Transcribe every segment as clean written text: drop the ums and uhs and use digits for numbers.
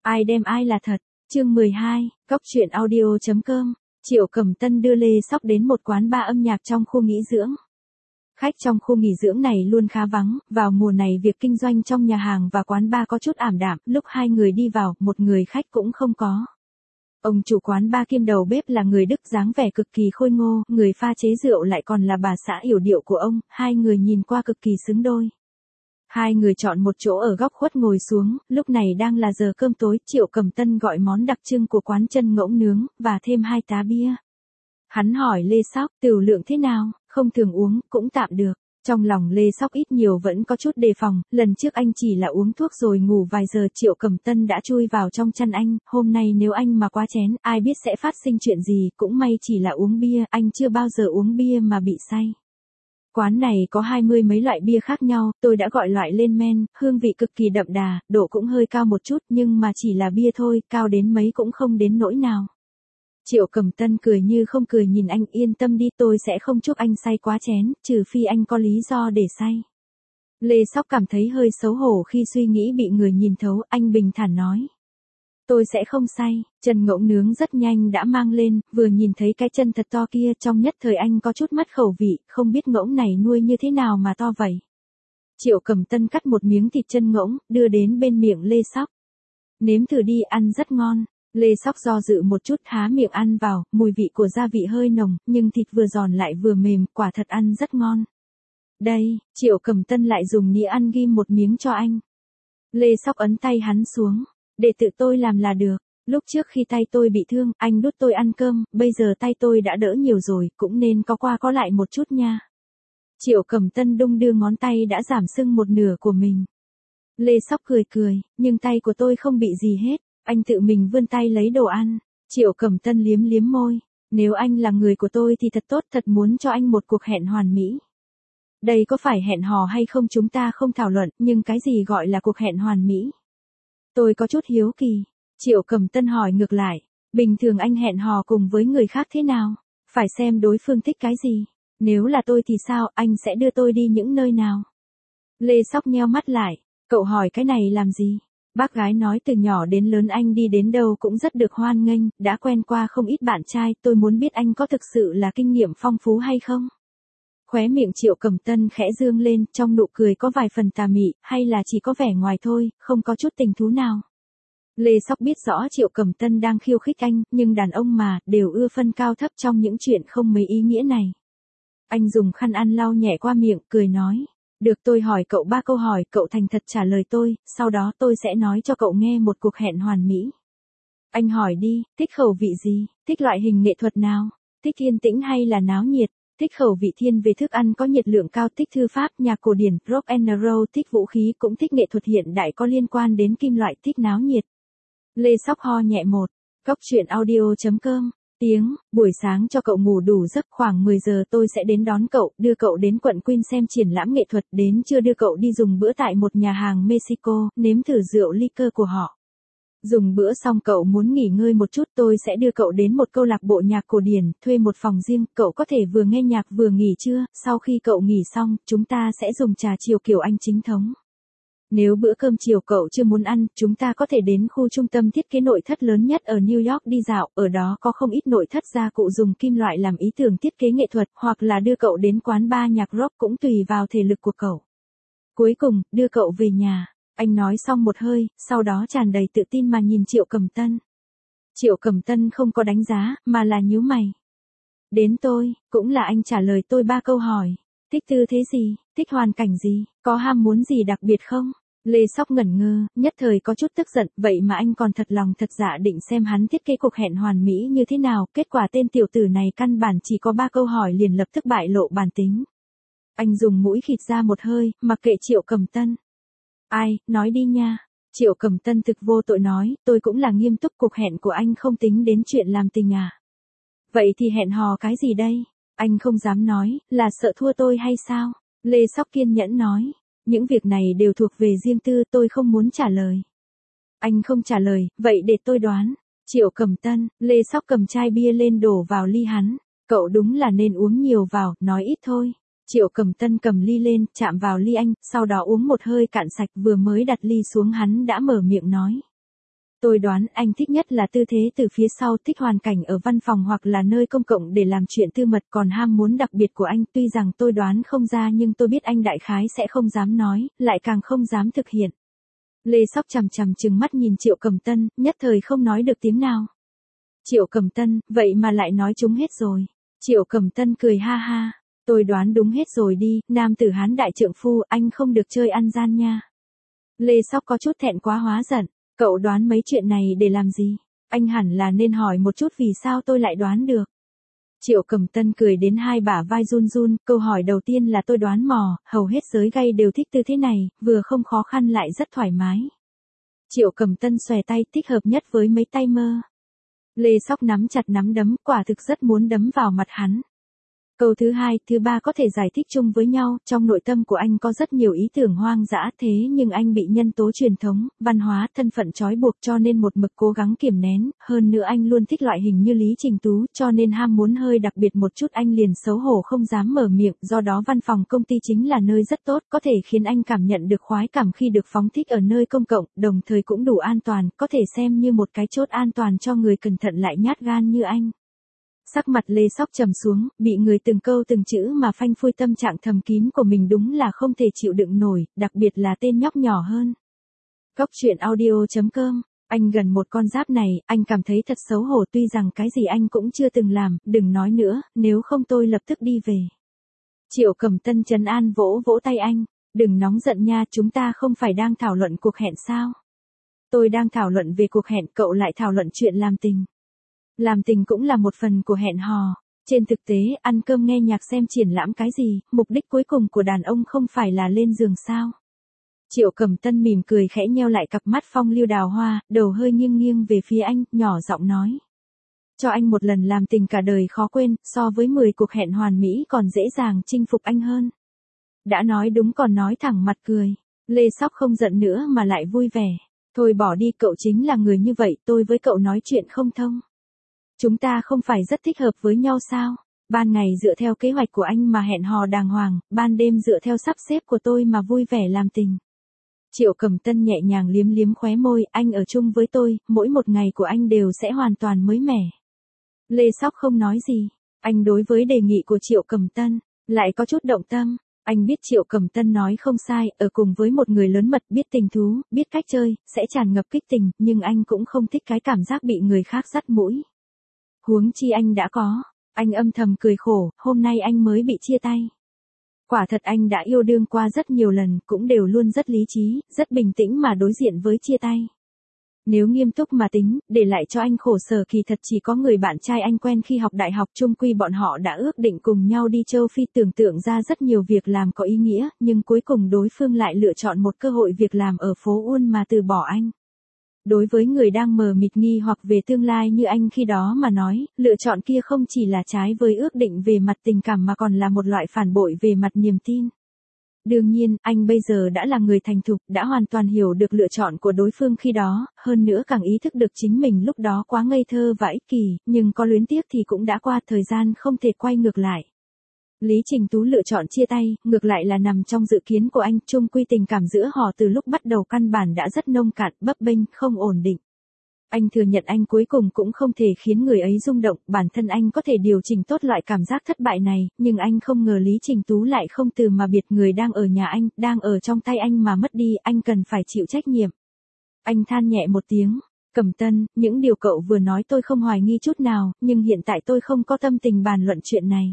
Ai đem ai là thật. Chương 12, Cóc truyện audio.com. Triệu Cẩm Tân đưa Lê Sóc đến một quán bar âm nhạc trong khu nghỉ dưỡng. Khách trong khu nghỉ dưỡng này luôn khá vắng, vào mùa này việc kinh doanh trong nhà hàng và quán bar có chút ảm đạm, lúc hai người đi vào, một người khách cũng không có. Ông chủ quán bar kiêm đầu bếp là người Đức dáng vẻ cực kỳ khôi ngô, người pha chế rượu lại còn là bà xã yểu điệu của ông, hai người nhìn qua cực kỳ xứng đôi. Hai người chọn một chỗ ở góc khuất ngồi xuống, lúc này đang là giờ cơm tối, Triệu Cẩm Tân gọi món đặc trưng của quán chân ngỗng nướng, và thêm 2 tá bia. Hắn hỏi Lê Sóc, tửu lượng thế nào, không thường uống, cũng tạm được. Trong lòng Lê Sóc ít nhiều vẫn có chút đề phòng, lần trước anh chỉ là uống thuốc rồi ngủ vài giờ, Triệu Cẩm Tân đã chui vào trong chăn anh, hôm nay nếu anh mà quá chén, ai biết sẽ phát sinh chuyện gì, cũng may chỉ là uống bia, anh chưa bao giờ uống bia mà bị say. Quán này có 20 mấy loại bia khác nhau, tôi đã gọi loại lên men, hương vị cực kỳ đậm đà, độ cũng hơi cao một chút nhưng mà chỉ là bia thôi, cao đến mấy cũng không đến nỗi nào. Triệu Cẩm Tân cười như không cười nhìn anh, yên tâm đi, tôi sẽ không chúc anh say quá chén, trừ phi anh có lý do để say. Lê Sóc cảm thấy hơi xấu hổ khi suy nghĩ bị người nhìn thấu, anh bình thản nói. Tôi sẽ không say, chân ngỗng nướng rất nhanh đã mang lên, vừa nhìn thấy cái chân thật to kia trong nhất thời anh có chút mất khẩu vị, không biết ngỗng này nuôi như thế nào mà to vậy. Triệu Cẩm Tân cắt một miếng thịt chân ngỗng, đưa đến bên miệng Lê Sóc. Nếm thử đi, ăn rất ngon. Lê Sóc do dự một chút há miệng ăn vào, mùi vị của gia vị hơi nồng, nhưng thịt vừa giòn lại vừa mềm, quả thật ăn rất ngon. Đây, Triệu Cẩm Tân lại dùng nĩa ăn ghim một miếng cho anh. Lê Sóc ấn tay hắn xuống. Để tự tôi làm là được, lúc trước khi tay tôi bị thương, anh đút tôi ăn cơm, bây giờ tay tôi đã đỡ nhiều rồi, cũng nên có qua có lại một chút nha. Triệu Cẩm Tân đung đưa ngón tay đã giảm sưng một nửa của mình. Lê Sóc cười cười, nhưng tay của tôi không bị gì hết, anh tự mình vươn tay lấy đồ ăn. Triệu Cẩm Tân liếm liếm môi, nếu anh là người của tôi thì thật tốt, thật muốn cho anh một cuộc hẹn hoàn mỹ. Đây có phải hẹn hò hay không chúng ta không thảo luận, nhưng cái gì gọi là cuộc hẹn hoàn mỹ? Tôi có chút hiếu kỳ. Triệu Cẩm Tân hỏi ngược lại, bình thường anh hẹn hò cùng với người khác thế nào? Phải xem đối phương thích cái gì. Nếu là tôi thì sao, anh sẽ đưa tôi đi những nơi nào? Lê Sóc nheo mắt lại, cậu hỏi cái này làm gì? Bác gái nói từ nhỏ đến lớn anh đi đến đâu cũng rất được hoan nghênh, đã quen qua không ít bạn trai, tôi muốn biết anh có thực sự là kinh nghiệm phong phú hay không? Khóe miệng Triệu Cẩm Tân khẽ dương lên, trong nụ cười có vài phần tà mị, hay là chỉ có vẻ ngoài thôi, không có chút tình thú nào. Lê Sóc biết rõ Triệu Cẩm Tân đang khiêu khích anh, nhưng đàn ông mà, đều ưa phân cao thấp trong những chuyện không mấy ý nghĩa này. Anh dùng khăn ăn lau nhẹ qua miệng, cười nói. Được, tôi hỏi cậu 3 câu hỏi, cậu thành thật trả lời tôi, sau đó tôi sẽ nói cho cậu nghe một cuộc hẹn hoàn mỹ. Anh hỏi đi, thích khẩu vị gì, thích loại hình nghệ thuật nào, thích yên tĩnh hay là náo nhiệt? Thích khẩu vị thiên về thức ăn có nhiệt lượng cao, thích thư pháp, nhạc cổ điển, rock and roll, thích vũ khí, cũng thích nghệ thuật hiện đại có liên quan đến kim loại, thích náo nhiệt. Lê Sóc ho nhẹ một. Cóc truyện audio.com. Tiếng, buổi sáng cho cậu ngủ đủ giấc, khoảng 10 giờ tôi sẽ đến đón cậu, đưa cậu đến quận Queen xem triển lãm nghệ thuật, đến trưa đưa cậu đi dùng bữa tại một nhà hàng Mexico, nếm thử rượu liquor của họ. Dùng bữa xong cậu muốn nghỉ ngơi một chút, tôi sẽ đưa cậu đến một câu lạc bộ nhạc cổ điển, thuê một phòng riêng, cậu có thể vừa nghe nhạc vừa nghỉ trưa, sau khi cậu nghỉ xong, chúng ta sẽ dùng trà chiều kiểu Anh chính thống. Nếu bữa cơm chiều cậu chưa muốn ăn, chúng ta có thể đến khu trung tâm thiết kế nội thất lớn nhất ở New York đi dạo, ở đó có không ít nội thất gia cụ dùng kim loại làm ý tưởng thiết kế nghệ thuật, hoặc là đưa cậu đến quán bar nhạc rock cũng tùy vào thể lực của cậu. Cuối cùng, đưa cậu về nhà. Anh nói xong một hơi, sau đó tràn đầy tự tin mà nhìn Triệu Cẩm Tân. Triệu Cẩm Tân không có đánh giá, mà là nhíu mày. Đến tôi, cũng là anh trả lời tôi 3 câu hỏi. Thích tư thế gì, thích hoàn cảnh gì, có ham muốn gì đặc biệt không? Lê Sóc ngẩn ngơ, nhất thời có chút tức giận, vậy mà anh còn thật lòng thật dạ định xem hắn thiết kế cuộc hẹn hoàn mỹ như thế nào, kết quả tên tiểu tử này căn bản chỉ có 3 câu hỏi liền lập tức bại lộ bản tính. Anh dùng mũi khịt ra một hơi, mặc kệ Triệu Cẩm Tân. Ai, nói đi nha. Triệu Cẩm Tân thực vô tội nói, tôi cũng là nghiêm túc, cuộc hẹn của anh không tính đến chuyện làm tình à? Vậy thì hẹn hò cái gì đây? Anh không dám nói, là sợ thua tôi hay sao? Lê Sóc kiên nhẫn nói, những việc này đều thuộc về riêng tư, tôi không muốn trả lời. Anh không trả lời, vậy để tôi đoán. Triệu Cẩm Tân, Lê Sóc cầm chai bia lên đổ vào ly hắn. Cậu đúng là nên uống nhiều vào, nói ít thôi. Triệu Cẩm Tân cầm ly lên, chạm vào ly anh, sau đó uống một hơi cạn sạch, vừa mới đặt ly xuống hắn đã mở miệng nói. Tôi đoán anh thích nhất là tư thế từ phía sau, thích hoàn cảnh ở văn phòng hoặc là nơi công cộng để làm chuyện tư mật, còn ham muốn đặc biệt của anh tuy rằng tôi đoán không ra nhưng tôi biết anh đại khái sẽ không dám nói, lại càng không dám thực hiện. Lê Sóc chằm chằm trừng mắt nhìn Triệu Cầm Tân, nhất thời không nói được tiếng nào. Triệu Cầm Tân, vậy mà lại nói trúng hết rồi. Triệu Cầm Tân cười ha ha, tôi đoán đúng hết rồi đi, nam tử Hán đại trượng phu, anh không được chơi ăn gian nha. Lê Sóc có chút thẹn quá hóa giận, cậu đoán mấy chuyện này để làm gì? Anh hẳn là nên hỏi một chút vì sao tôi lại đoán được. Triệu Cầm Tân cười đến hai bả vai run run, câu hỏi đầu tiên là tôi đoán mò, hầu hết giới gay đều thích tư thế này, vừa không khó khăn lại rất thoải mái. Triệu Cầm Tân xòe tay, thích hợp nhất với mấy tay mơ. Lê Sóc nắm chặt nắm đấm, quả thực rất muốn đấm vào mặt hắn. Câu thứ hai, thứ ba có thể giải thích chung với nhau, trong nội tâm của anh có rất nhiều ý tưởng hoang dã thế nhưng anh bị nhân tố truyền thống, văn hóa, thân phận trói buộc cho nên một mực cố gắng kiềm nén, hơn nữa anh luôn thích loại hình như Lý Trình Tú, cho nên ham muốn hơi đặc biệt một chút anh liền xấu hổ không dám mở miệng, do đó văn phòng công ty chính là nơi rất tốt, có thể khiến anh cảm nhận được khoái cảm khi được phóng thích ở nơi công cộng, đồng thời cũng đủ an toàn, có thể xem như một cái chốt an toàn cho người cẩn thận lại nhát gan như anh. Sắc mặt Lê Sóc trầm xuống, bị người từng câu từng chữ mà phanh phui tâm trạng thầm kín của mình đúng là không thể chịu đựng nổi, đặc biệt là tên nhóc nhỏ hơn. Góc truyện audio.com, anh gần một con giáp này, anh cảm thấy thật xấu hổ tuy rằng cái gì anh cũng chưa từng làm, đừng nói nữa, nếu không tôi lập tức đi về. Triệu Cầm Tân trấn an vỗ vỗ tay anh, đừng nóng giận nha, chúng ta không phải đang thảo luận cuộc hẹn sao? Tôi đang thảo luận về cuộc hẹn, cậu lại thảo luận chuyện làm tình. Làm tình cũng là một phần của hẹn hò. Trên thực tế, ăn cơm nghe nhạc xem triển lãm cái gì, mục đích cuối cùng của đàn ông không phải là lên giường sao. Triệu Cầm Tân mỉm cười khẽ nheo lại cặp mắt phong lưu đào hoa, đầu hơi nghiêng nghiêng về phía anh, nhỏ giọng nói. Cho anh một lần làm tình cả đời khó quên, so với 10 cuộc hẹn hoàn mỹ còn dễ dàng chinh phục anh hơn. Đã nói đúng còn nói thẳng mặt cười. Lê Sóc không giận nữa mà lại vui vẻ. Thôi bỏ đi, cậu chính là người như vậy, tôi với cậu nói chuyện không thông. Chúng ta không phải rất thích hợp với nhau sao? Ban ngày dựa theo kế hoạch của anh mà hẹn hò đàng hoàng, ban đêm dựa theo sắp xếp của tôi mà vui vẻ làm tình. Triệu Cầm Tân nhẹ nhàng liếm liếm khóe môi, anh ở chung với tôi, mỗi một ngày của anh đều sẽ hoàn toàn mới mẻ. Lê Sóc không nói gì, anh đối với đề nghị của Triệu Cầm Tân, lại có chút động tâm. Anh biết Triệu Cầm Tân nói không sai, ở cùng với một người lớn mật biết tình thú, biết cách chơi, sẽ tràn ngập kích tình, nhưng anh cũng không thích cái cảm giác bị người khác dắt mũi. Huống chi anh đã có, anh âm thầm cười khổ, hôm nay anh mới bị chia tay. Quả thật anh đã yêu đương qua rất nhiều lần, cũng đều luôn rất lý trí, rất bình tĩnh mà đối diện với chia tay. Nếu nghiêm túc mà tính, để lại cho anh khổ sở kỳ thật chỉ có người bạn trai anh quen khi học đại học, chung quy bọn họ đã ước định cùng nhau đi châu Phi, tưởng tượng ra rất nhiều việc làm có ý nghĩa, nhưng cuối cùng đối phương lại lựa chọn một cơ hội việc làm ở phố Uôn mà từ bỏ anh. Đối với người đang mờ mịt nghi hoặc về tương lai như anh khi đó mà nói, lựa chọn kia không chỉ là trái với ước định về mặt tình cảm mà còn là một loại phản bội về mặt niềm tin. Đương nhiên, anh bây giờ đã là người thành thục, đã hoàn toàn hiểu được lựa chọn của đối phương khi đó, hơn nữa càng ý thức được chính mình lúc đó quá ngây thơ và ích kỷ, nhưng có luyến tiếc thì cũng đã qua, thời gian không thể quay ngược lại. Lý Trình Tú lựa chọn chia tay, ngược lại là nằm trong dự kiến của anh, chung quy tình cảm giữa họ từ lúc bắt đầu căn bản đã rất nông cạn, bấp bênh, không ổn định. Anh thừa nhận anh cuối cùng cũng không thể khiến người ấy rung động, bản thân anh có thể điều chỉnh tốt loại cảm giác thất bại này, nhưng anh không ngờ Lý Trình Tú lại không từ mà biệt, người đang ở nhà anh, đang ở trong tay anh mà mất đi, anh cần phải chịu trách nhiệm. Anh than nhẹ một tiếng, Cầm Tân, những điều cậu vừa nói tôi không hoài nghi chút nào, nhưng hiện tại tôi không có tâm tình bàn luận chuyện này.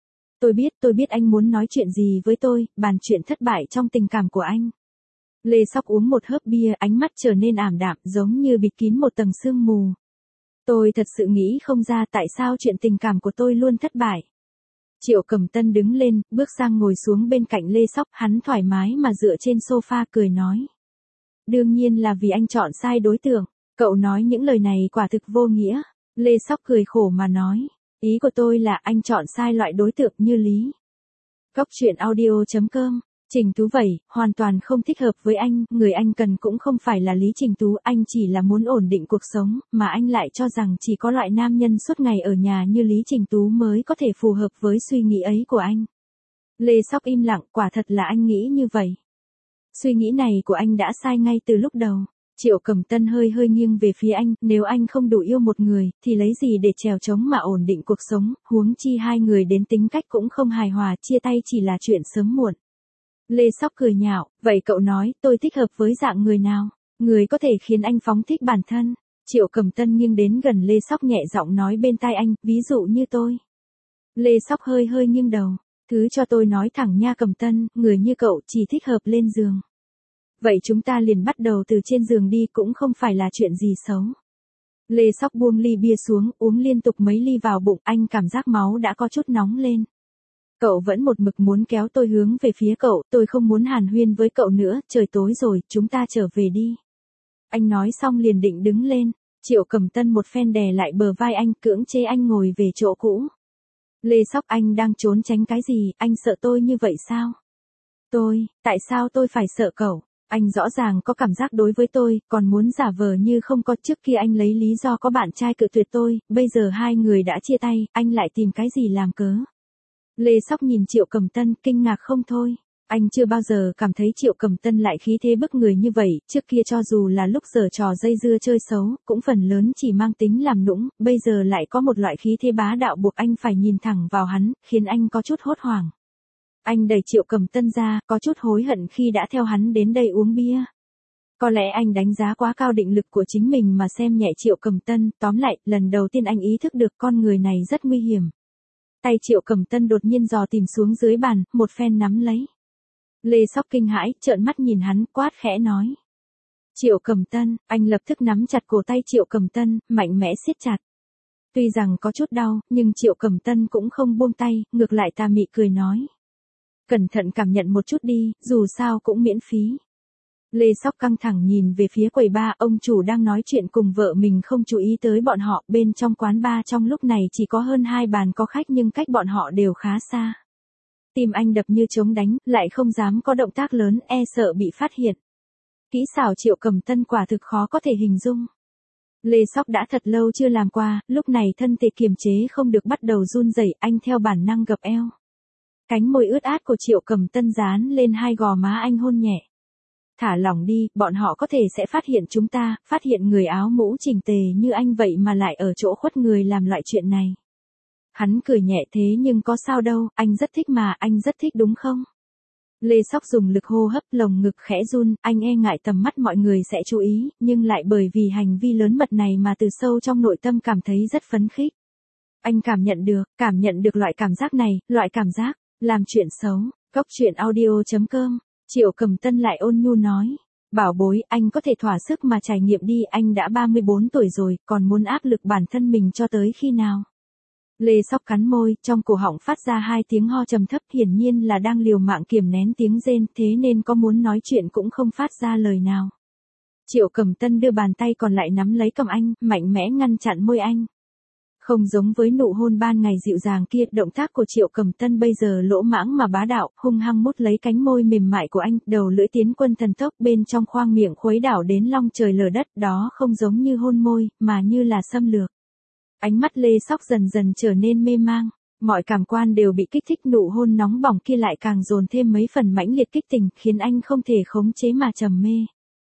Tôi biết anh muốn nói chuyện gì với tôi, bàn chuyện thất bại trong tình cảm của anh. Lê Sóc uống một hớp bia, ánh mắt trở nên ảm đạm, giống như bịt kín một tầng sương mù. Tôi thật sự nghĩ không ra tại sao chuyện tình cảm của tôi luôn thất bại. Triệu Cầm Tân đứng lên, bước sang ngồi xuống bên cạnh Lê Sóc, hắn thoải mái mà dựa trên sofa cười nói. Đương nhiên là vì anh chọn sai đối tượng, cậu nói những lời này quả thực vô nghĩa. Lê Sóc cười khổ mà nói. Ý của tôi là anh chọn sai loại đối tượng như Lý. Góc truyện audio.com, Trình Tú vậy, hoàn toàn không thích hợp với anh, người anh cần cũng không phải là Lý Trình Tú, anh chỉ là muốn ổn định cuộc sống, mà anh lại cho rằng chỉ có loại nam nhân suốt ngày ở nhà như Lý Trình Tú mới có thể phù hợp với suy nghĩ ấy của anh. Lê Sóc im lặng, quả thật là anh nghĩ như vậy. Suy nghĩ này của anh đã sai ngay từ lúc đầu. Triệu Cầm Tân hơi hơi nghiêng về phía anh, nếu anh không đủ yêu một người, thì lấy gì để chèo chống mà ổn định cuộc sống, huống chi hai người đến tính cách cũng không hài hòa, chia tay chỉ là chuyện sớm muộn. Lê Sóc cười nhạo, vậy cậu nói, tôi thích hợp với dạng người nào? Người có thể khiến anh phóng thích bản thân. Triệu Cầm Tân nghiêng đến gần Lê Sóc nhẹ giọng nói bên tai anh, ví dụ như tôi. Lê Sóc hơi hơi nghiêng đầu, thứ cho tôi nói thẳng nha Cầm Tân, người như cậu chỉ thích hợp lên giường. Vậy chúng ta liền bắt đầu từ trên giường đi, cũng không phải là chuyện gì xấu. Lê Sóc buông ly bia xuống, uống liên tục mấy ly vào bụng, anh cảm giác máu đã có chút nóng lên. Cậu vẫn một mực muốn kéo tôi hướng về phía cậu, tôi không muốn hàn huyên với cậu nữa, trời tối rồi, chúng ta trở về đi. Anh nói xong liền định đứng lên, Triệu Cầm Tân một phen đè lại bờ vai anh, cưỡng chế anh ngồi về chỗ cũ. Lê Sóc, anh đang trốn tránh cái gì, anh sợ tôi như vậy sao? Tại sao tôi phải sợ cậu? Anh rõ ràng có cảm giác đối với tôi, còn muốn giả vờ như không có, trước kia anh lấy lý do có bạn trai cự tuyệt tôi, bây giờ hai người đã chia tay, anh lại tìm cái gì làm cớ? Lê Sóc nhìn Triệu Cầm Tân, kinh ngạc không thôi. Anh chưa bao giờ cảm thấy Triệu Cầm Tân lại khí thế bức người như vậy, trước kia cho dù là lúc giở trò dây dưa chơi xấu, cũng phần lớn chỉ mang tính làm nũng, bây giờ lại có một loại khí thế bá đạo buộc anh phải nhìn thẳng vào hắn, khiến anh có chút hốt hoảng. Anh đẩy Triệu Cầm Tân ra, có chút hối hận khi đã theo hắn đến đây uống bia. Có lẽ anh đánh giá quá cao định lực của chính mình mà xem nhẹ Triệu Cầm Tân, tóm lại, lần đầu tiên anh ý thức được con người này rất nguy hiểm. Tay Triệu Cầm Tân đột nhiên dò tìm xuống dưới bàn, một phen nắm lấy. Lê Sóc kinh hãi, trợn mắt nhìn hắn, quát khẽ nói. Triệu Cầm Tân, anh lập tức nắm chặt cổ tay Triệu Cầm Tân, mạnh mẽ siết chặt. Tuy rằng có chút đau, nhưng Triệu Cầm Tân cũng không buông tay, ngược lại tà mị cười nói. Cẩn thận cảm nhận một chút đi, dù sao cũng miễn phí. Lê Sóc căng thẳng nhìn về phía quầy bar, ông chủ đang nói chuyện cùng vợ mình không chú ý tới bọn họ, bên trong quán bar trong lúc này chỉ có hơn 2 bàn có khách nhưng cách bọn họ đều khá xa. Tim anh đập như trống đánh, lại không dám có động tác lớn, e sợ bị phát hiện. Kỹ xảo Triệu Cầm Tân quả thực khó có thể hình dung. Lê Sóc đã thật lâu chưa làm qua, lúc này thân thể kiềm chế không được bắt đầu run rẩy, anh theo bản năng gập eo. Cánh môi ướt át của Triệu Cầm Tân dán lên hai gò má anh hôn nhẹ. Thả lỏng đi, bọn họ có thể sẽ phát hiện chúng ta, phát hiện người áo mũ chỉnh tề như anh vậy mà lại ở chỗ khuất người làm loại chuyện này. Hắn cười nhẹ, thế nhưng có sao đâu, anh rất thích mà, anh rất thích đúng không? Lê Sóc dùng lực hô hấp, lồng ngực khẽ run, anh e ngại tầm mắt mọi người sẽ chú ý, nhưng lại bởi vì hành vi lớn mật này mà từ sâu trong nội tâm cảm thấy rất phấn khích. Anh cảm nhận được loại cảm giác này, loại cảm giác làm chuyện xấu. Góc truyện audio.com. Triệu Cầm Tân lại ôn nhu nói. Bảo bối, anh có thể thỏa sức mà trải nghiệm đi, anh đã 34 tuổi rồi, còn muốn áp lực bản thân mình cho tới khi nào? Lê Sóc cắn môi, trong cổ họng phát ra 2 tiếng ho trầm thấp, hiển nhiên là đang liều mạng kiềm nén tiếng rên, thế nên có muốn nói chuyện cũng không phát ra lời nào. Triệu Cầm Tân đưa bàn tay còn lại nắm lấy cầm anh, mạnh mẽ ngăn chặn môi anh. Không giống với nụ hôn ban ngày dịu dàng kia, động tác của Triệu Cầm Tân bây giờ lỗ mãng mà bá đạo, hung hăng mút lấy cánh môi mềm mại của anh, đầu lưỡi tiến quân thần tốc bên trong khoang miệng khuấy đảo đến long trời lở đất, đó không giống như hôn môi, mà như là xâm lược. Ánh mắt Lê Sóc dần dần trở nên mê mang, mọi cảm quan đều bị kích thích, nụ hôn nóng bỏng kia lại càng dồn thêm mấy phần mãnh liệt kích tình, khiến anh không thể khống chế mà trầm mê.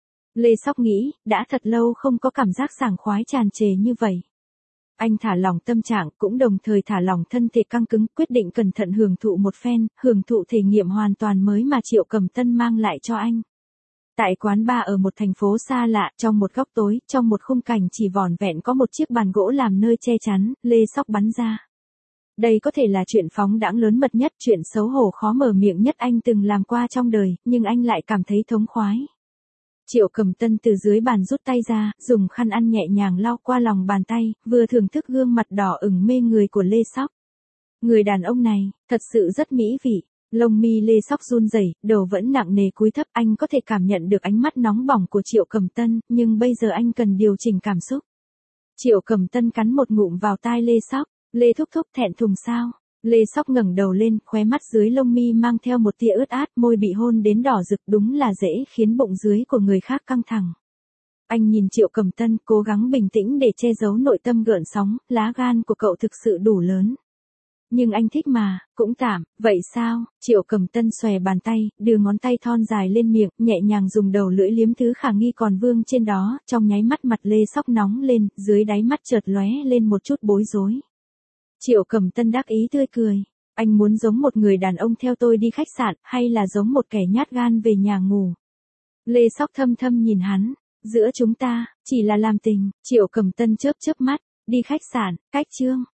Lê Sóc nghĩ, đã thật lâu không có cảm giác sảng khoái tràn trề như vậy. Anh thả lỏng tâm trạng, cũng đồng thời thả lỏng thân thể căng cứng, quyết định cẩn thận hưởng thụ một phen, hưởng thụ thể nghiệm hoàn toàn mới mà Triệu Cầm Tân mang lại cho anh. Tại quán bar ở một thành phố xa lạ, trong một góc tối, trong một khung cảnh chỉ vỏn vẹn có một chiếc bàn gỗ làm nơi che chắn, Lê Sóc bắn ra. Đây có thể là chuyện phóng đãng lớn mật nhất, chuyện xấu hổ khó mở miệng nhất anh từng làm qua trong đời, nhưng anh lại cảm thấy thống khoái. Triệu Cầm Tân từ dưới bàn rút tay ra, dùng khăn ăn nhẹ nhàng lau qua lòng bàn tay, vừa thưởng thức gương mặt đỏ ửng mê người của Lê Sóc. Người đàn ông này, thật sự rất mỹ vị. Lông mi Lê Sóc run rẩy, đầu vẫn nặng nề cúi thấp, anh có thể cảm nhận được ánh mắt nóng bỏng của Triệu Cầm Tân, nhưng bây giờ anh cần điều chỉnh cảm xúc. Triệu Cầm Tân cắn một ngụm vào tai Lê Sóc, Lê thúc thúc thẹn thùng sao? Lê Sóc ngẩng đầu lên, khóe mắt dưới lông mi mang theo một tia ướt át, môi bị hôn đến đỏ rực, đúng là dễ khiến bụng dưới của người khác căng thẳng. Anh nhìn Triệu Cầm Tân, cố gắng bình tĩnh để che giấu nội tâm gợn sóng, lá gan của cậu thực sự đủ lớn. Nhưng anh thích mà, cũng tạm, vậy sao? Triệu Cầm Tân xòe bàn tay, đưa ngón tay thon dài lên miệng, nhẹ nhàng dùng đầu lưỡi liếm thứ khả nghi còn vương trên đó, trong nháy mắt mặt Lê Sóc nóng lên, dưới đáy mắt chợt lóe lên một chút bối rối. Triệu Cầm Tân đắc ý tươi cười. Anh muốn giống một người đàn ông theo tôi đi khách sạn, hay là giống một kẻ nhát gan về nhà ngủ? Lê Sóc thâm thâm nhìn hắn. Giữa chúng ta, chỉ là làm tình. Triệu Cầm Tân chớp chớp mắt. Đi khách sạn, cách Trương.